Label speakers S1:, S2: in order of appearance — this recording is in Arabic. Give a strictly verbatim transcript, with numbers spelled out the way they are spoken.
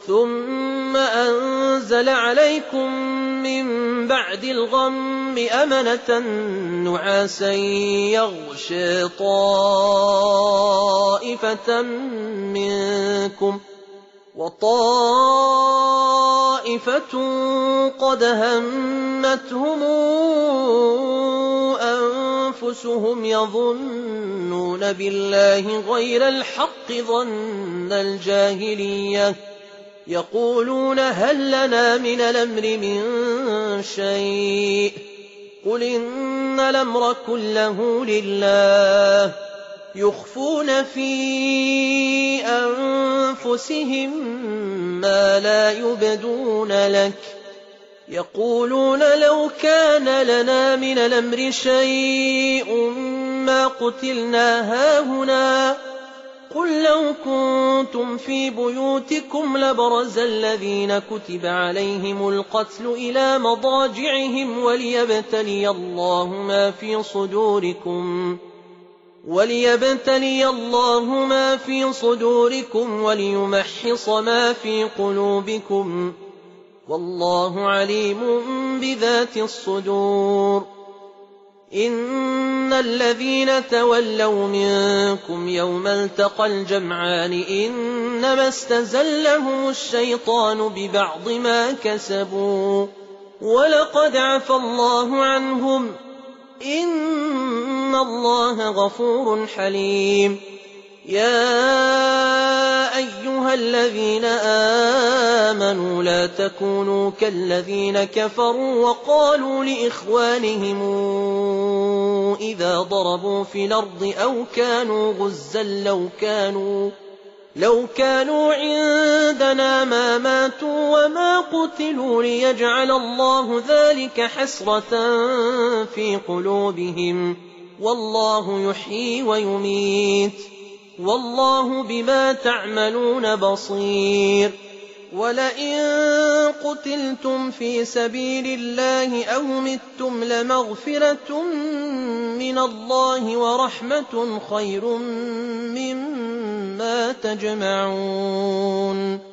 S1: ثم أنزل عليكم من بعد الغم أمنة نعاسا يغشى طائفة منكم وطائفة قد همتهم أنفسهم يظنون بالله غير الحق ظن الجاهلية يقولون هل لنا من الأمر من شيء قل إن الأمر كله لله يخفون في أنفسهم ما لا يبدون لك يقولون لو كان لنا من الأمر شيء ما قتلنا هاهنا قل لو كنتم في بيوتكم لبرز الذين كتب عليهم القتل إلى مضاجعهم وليبتلي الله ما في صدوركم وليبتلي الله ما في صدوركم وليمحص ما في قلوبكم والله عليم بذات الصدور إن الذين تولوا منكم يوم التقى الجمعان إنما استزلهم الشيطان ببعض ما كسبوا ولقد عفى الله عنهم إن الله غفور حليم يا أيها الذين آمنوا لا تكونوا كالذين كفروا وقالوا لإخوانهم إذا ضربوا في الأرض أو كانوا غزا لو كانوا لو كانوا عندنا ما ماتوا وما قتلوا ليجعل الله ذلك حسرة في قلوبهم والله يحيي ويميت والله بما تعملون بصير ولئن قتلتم في سبيل الله أو متم لمغفرة من الله ورحمة خير مما تجمعون